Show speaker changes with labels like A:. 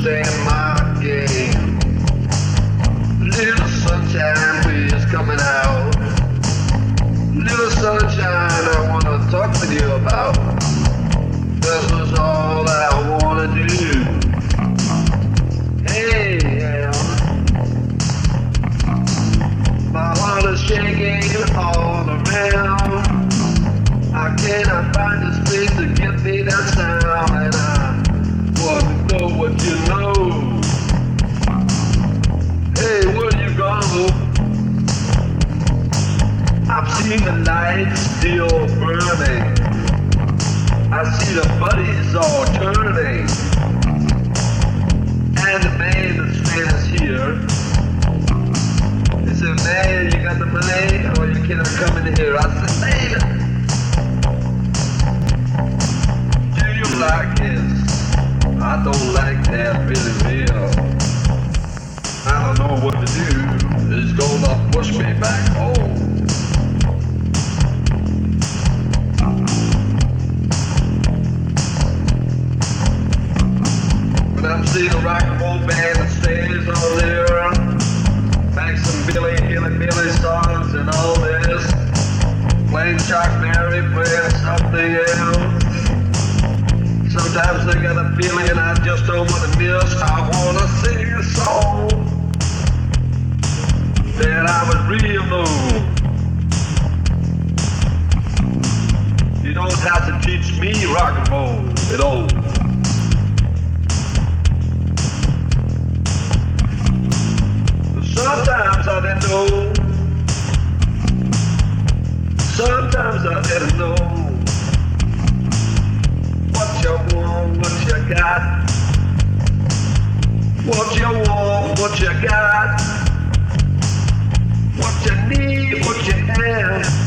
A: understand my game. Little sunshine breeze coming out. Little sunshine I wanna talk with you about. This is all I wanna do. Hey, yeah. My heart is shaking all around. I cannot find a space to give me that sound. And I want to know what you know. Hey, where you go? I've seen the lights still burning. I see the buddies all turning. And the man is here. They said, man, you got the money or you cannot come in here. I said, man, do you like this? I don't like that really real. I don't know what to do. It's gonna push me back home. When I'm seeing a rock and roll band that stays on there, back some Billy songs and all this, playing Chuck Berry, playing something else. Sometimes I got a feeling I just don't want to miss. I want to sing a song that I was real low. You don't have to teach me rock and roll at all. Sometimes I didn't know. Sometimes I didn't know. What you want, what you got. What you want, what you got. What you need, what you have.